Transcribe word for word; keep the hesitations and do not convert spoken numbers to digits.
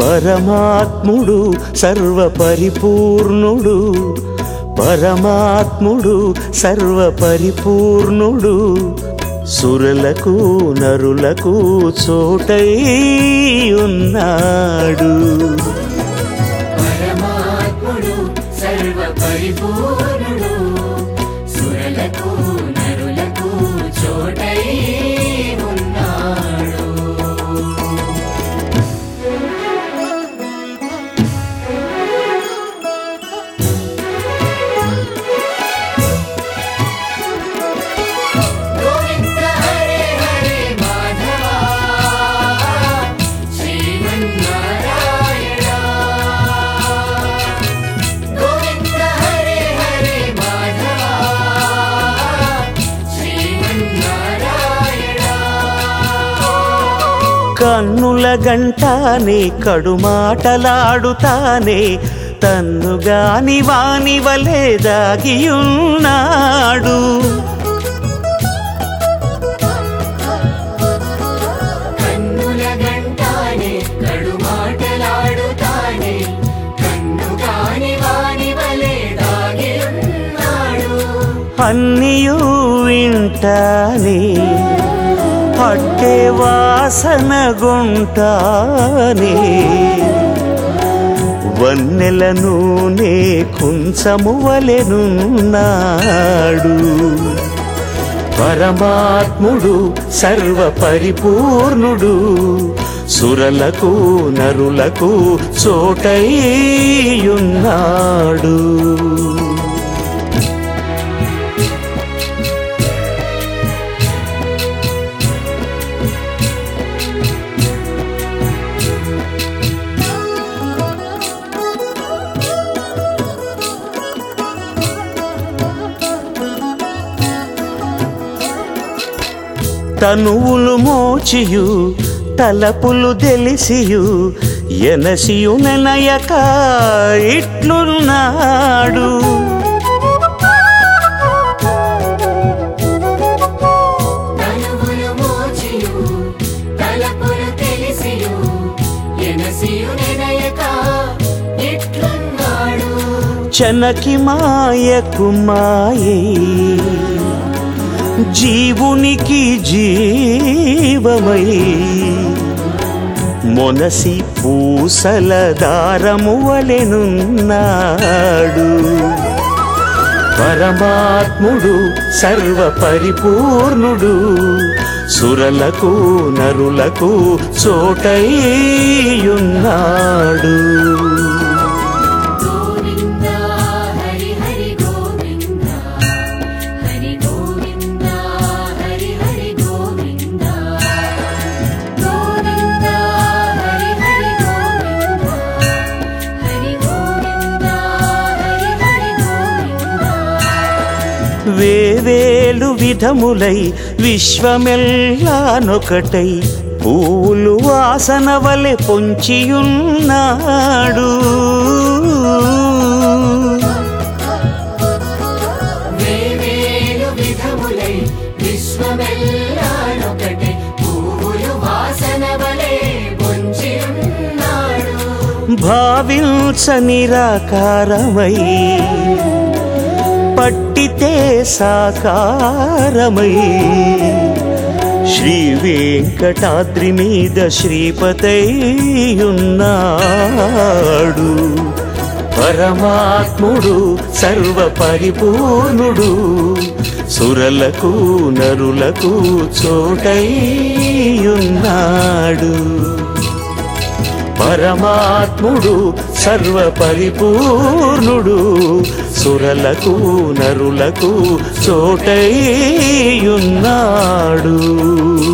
పరమాత్ముడు సర్వపరిపూర్ణుడు పరమాత్ముడు సర్వపరిపూర్ణుడు సురలకు నరులకు చోటై ఉన్నాడు. పరమాత్ముడు సర్వపరిపూర్ణుడు సురలకు నరులకు చోటై ఉన్నాడు. కన్నుల గంటానే కడుమాటలాడుతానే తన్నుగాని వాని వలె దాగియున్నాడు. కన్నుల గంటానే కడుమాటలాడుతానే తన్నుగాని వాని వలె దాగియున్నాడు. అన్నియూ వింటానే పట్టే వాసన గుంటానే వన్నెల నూనె కుంచము వలెనున్నాడు. పరమాత్ముడు సర్వపరిపూర్ణుడు సురలకు నరులకు చోటై ఉన్నాడు. తనువులు మోచియు తలపులు తెలిసియు ఎనసియు నెనయక ఇట్లున్నాడు. తనువులు మోచియు తలపులు తెలిసియు ఎనసియు నెనయక ఇట్లున్నాడు. చనకి మాయకు మాయే జీవునికి జీవమై మొనసి పూసల దారము వలెనున్నాడు. పరమాత్ముడు సర్వపరిపూర్ణుడు సురలకు నరులకు చోటై ఉన్నాడు. వేవేలు విధములై విశ్వమెల్లానొకటై పూలు వాసన వలె పొంచియున్నాడు. వేవేలు విధములై విశ్వమెల్లానొకటై పూలు వాసన వలె పొంచియున్నాడు. భావించ నిరాకారమై పట్టితే సాకారమై శ్రీ వెంకటాద్రి మీద శ్రీపతై ఉన్నాడు. పరమాత్ముడు సర్వపరిపూర్ణుడు సురలకు నరులకు చోటై ఉన్నాడు. పరమాత్ముడు సర్వపరిపూర్ణుడు సురలకు నరులకు చోటై ఉన్నాడు.